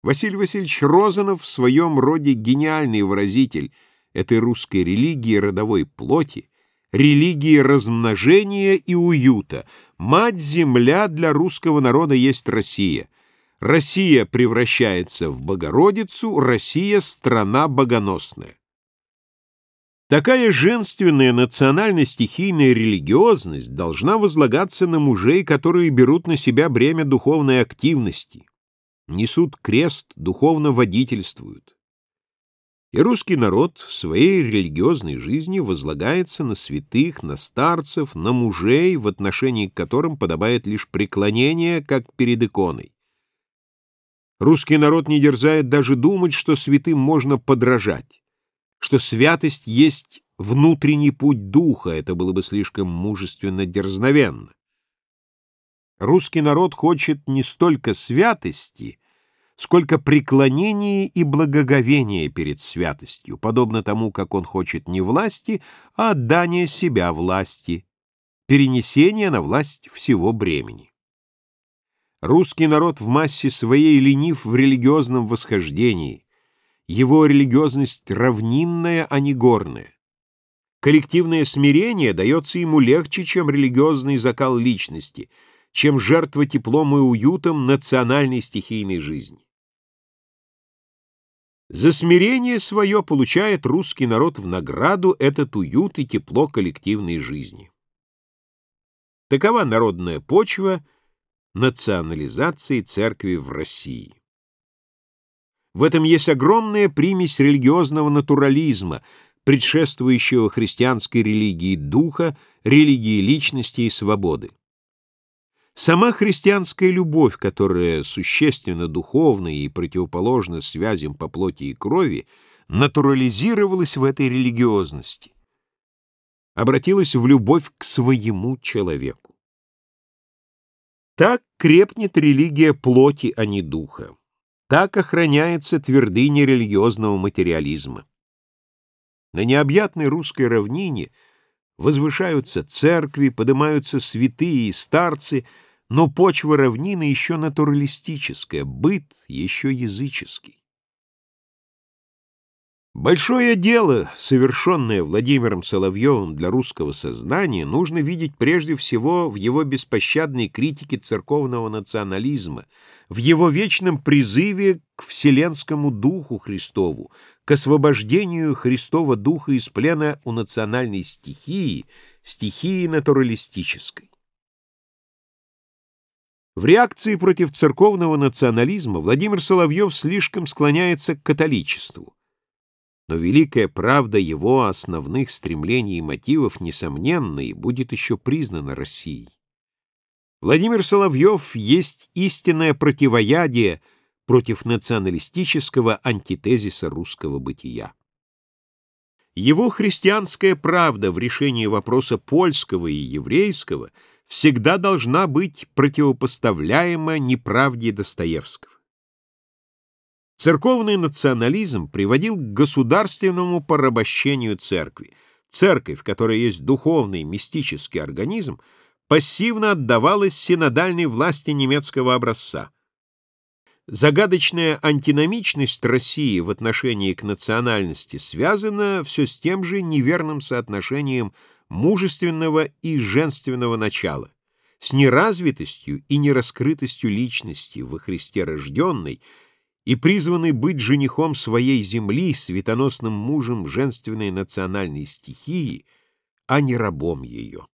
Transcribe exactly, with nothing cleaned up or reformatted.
Василий Васильевич Розанов в своем роде гениальный выразитель этой русской религии родовой плоти, религии размножения и уюта. Мать-земля для русского народа есть Россия. Россия превращается в Богородицу, Россия — страна богоносная. Такая женственная национально-стихийная религиозность должна возлагаться на мужей, которые берут на себя бремя духовной активности, несут крест, духовно водительствуют. И русский народ в своей религиозной жизни возлагается на святых, на старцев, на мужей, в отношении к которым подобает лишь преклонение, как перед иконой. Русский народ не дерзает даже думать, что святым можно подражать, что святость есть внутренний путь духа, это было бы слишком мужественно-дерзновенно. Русский народ хочет не столько святости, сколько преклонения и благоговения перед святостью, подобно тому, как он хочет не власти, а отдания себя власти, перенесения на власть всего бремени. Русский народ в массе своей ленив в религиозном восхождении. Его религиозность равнинная, а не горная. Коллективное смирение дается ему легче, чем религиозный закал личности, чем жертва теплом и уютом национальной стихийной жизни. За смирение свое получает русский народ в награду этот уют и тепло коллективной жизни. Такова народная почва национализации церкви в России. В этом есть огромная примесь религиозного натурализма, предшествующего христианской религии духа, религии личности и свободы. Сама христианская любовь, которая существенно духовна и противоположна связям по плоти и крови, натурализировалась в этой религиозности, обратилась в любовь к своему человеку. Так крепнет религия плоти, а не духа. Так охраняется твердыня религиозного материализма. На необъятной русской равнине возвышаются церкви, поднимаются святые и старцы, но почва равнины еще натуралистическая, быт еще языческий. Большое дело, совершенное Владимиром Соловьевым для русского сознания, нужно видеть прежде всего в его беспощадной критике церковного национализма, в его вечном призыве к вселенскому духу Христову, к освобождению Христова духа из плена у национальной стихии, стихии натуралистической. В реакции против церковного национализма Владимир Соловьев слишком склоняется к католичеству. Но великая правда его основных стремлений и мотивов несомненна и будет еще признана Россией. Владимир Соловьев есть истинное противоядие против националистического антитезиса русского бытия. Его христианская правда в решении вопроса польского и еврейского всегда должна быть противопоставляема неправде Достоевского. Церковный национализм приводил к государственному порабощению церкви. Церковь, которая есть духовный, мистический организм, пассивно отдавалась синодальной власти немецкого образца. Загадочная антиномичность России в отношении к национальности связана все с тем же неверным соотношением мужественного и женственного начала, с неразвитостью и нераскрытостью личности во Христе рожденной и призванный быть женихом своей земли, светоносным мужем женственной национальной стихии, а не рабом ее.